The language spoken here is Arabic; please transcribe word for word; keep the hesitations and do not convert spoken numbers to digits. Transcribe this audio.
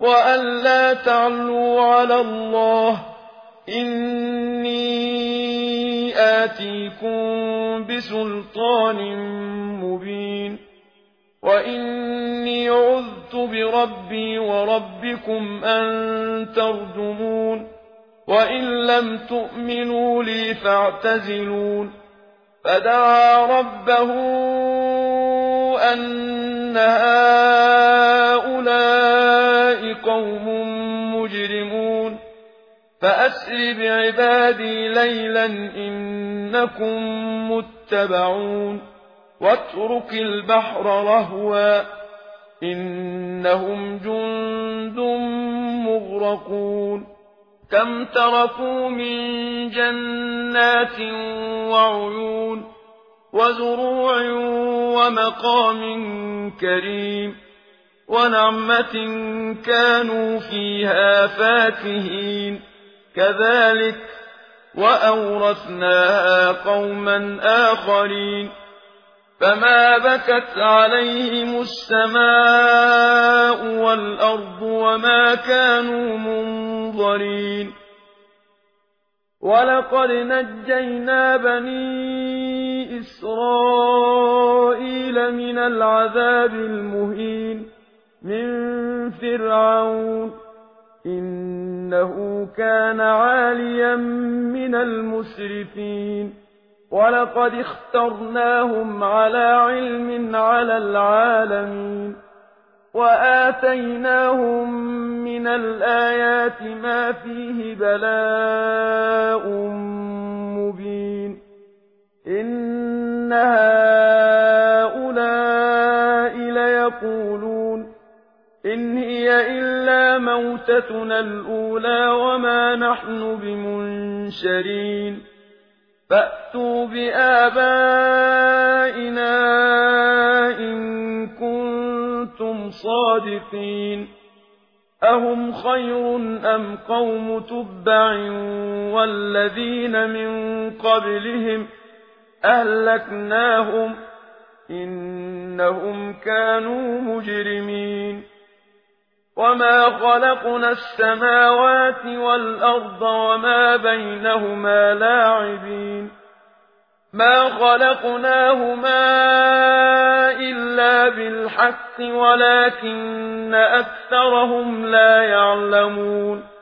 وألا تعلوا على الله إني آتيكم بسلطان مبين وإني عذت بربي وربكم أن ترجمون وإن لم تؤمنوا لي فاعتزلون فدعا ربه أن هؤلاء قوم مجرمون فأسر بعبادي ليلا إنكم متبعون واترك البحر رهوا إنهم جند مغرقون كم تركوا من جنات وعيون وزروع ومقام كريم ونعمة كانوا فيها فاكهين كذلك وأورثناها قوما آخرين فما بكت عليهم السماء والأرض وما كانوا منظرين ولقد نجينا بني إسرائيل من العذاب المهين من فرعون إنه كان عاليا من المسرفين ولقد اخترناهم على علم على العالمين وآتيناهم من الآيات ما فيه بلاء مبين إن هؤلاء ليقولون إن هي إلا موتتنا الأولى وما نحن بمنشرين فأتوا بآبائنا إن كنتم صادقين أهم خير أم قوم تبع والذين من قبلهم أهلكناهم إنهم كانوا مجرمين وما خلقنا السماوات والأرض وما بينهما لاعبين ما خلقناهما إلا بالحق ولكن أكثرهم لا يعلمون